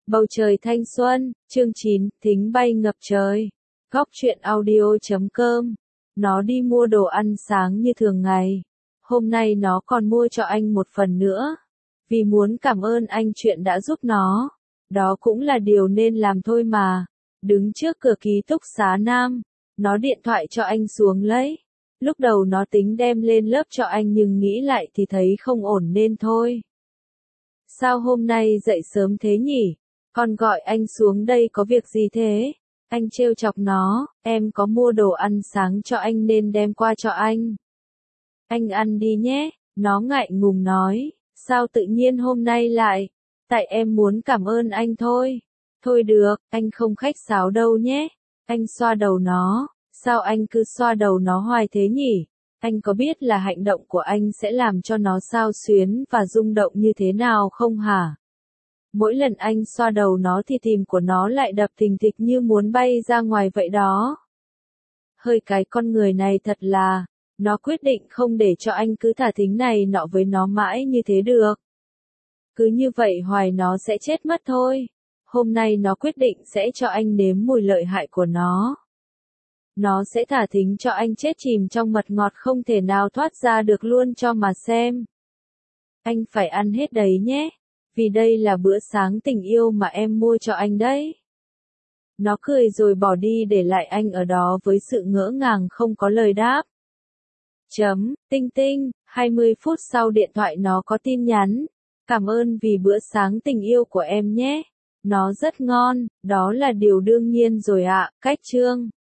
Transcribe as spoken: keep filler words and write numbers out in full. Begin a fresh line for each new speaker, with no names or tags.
Bầu trời thanh xuân, chương chín, thính bay ngập trời. Góc truyện audio.com. Nó đi mua đồ ăn sáng như thường ngày. Hôm nay nó còn mua cho anh một phần nữa. Vì muốn cảm ơn anh chuyện đã giúp nó. Đó cũng là điều nên làm thôi mà. Đứng trước cửa ký túc xá Nam. Nó điện thoại cho anh xuống lấy. Lúc đầu nó tính đem lên lớp cho anh nhưng nghĩ lại thì thấy không ổn nên thôi. Sao hôm nay dậy sớm thế nhỉ? Con gọi anh xuống đây có việc gì thế? Anh trêu chọc nó, em có mua đồ ăn sáng cho anh nên đem qua cho anh. Anh ăn đi nhé, nó ngại ngùng nói, sao tự nhiên hôm nay lại? Tại em muốn cảm ơn anh thôi. Thôi được, anh không khách sáo đâu nhé. Anh xoa đầu nó, sao anh cứ xoa đầu nó hoài thế nhỉ? Anh có biết là hành động của anh sẽ làm cho nó xao xuyến và rung động như thế nào không hả? Mỗi lần anh xoa đầu nó thì tim của nó lại đập thình thịch như muốn bay ra ngoài vậy đó. Hơi cái con người này thật là, nó quyết định không để cho anh cứ thả thính này nọ với nó mãi như thế được. Cứ như vậy hoài nó sẽ chết mất thôi. Hôm nay nó quyết định sẽ cho anh nếm mùi lợi hại của nó. Nó sẽ thả thính cho anh chết chìm trong mật ngọt không thể nào thoát ra được luôn cho mà xem. Anh phải ăn hết đấy nhé. Vì đây là bữa sáng tình yêu mà em mua cho anh đấy. Nó cười rồi bỏ đi để lại anh ở đó với sự ngỡ ngàng không có lời đáp. Chấm, tinh tinh, hai mươi phút sau điện thoại nó có tin nhắn. Cảm ơn vì bữa sáng tình yêu của em nhé. Nó rất ngon, đó là điều đương nhiên rồi ạ, cách chương.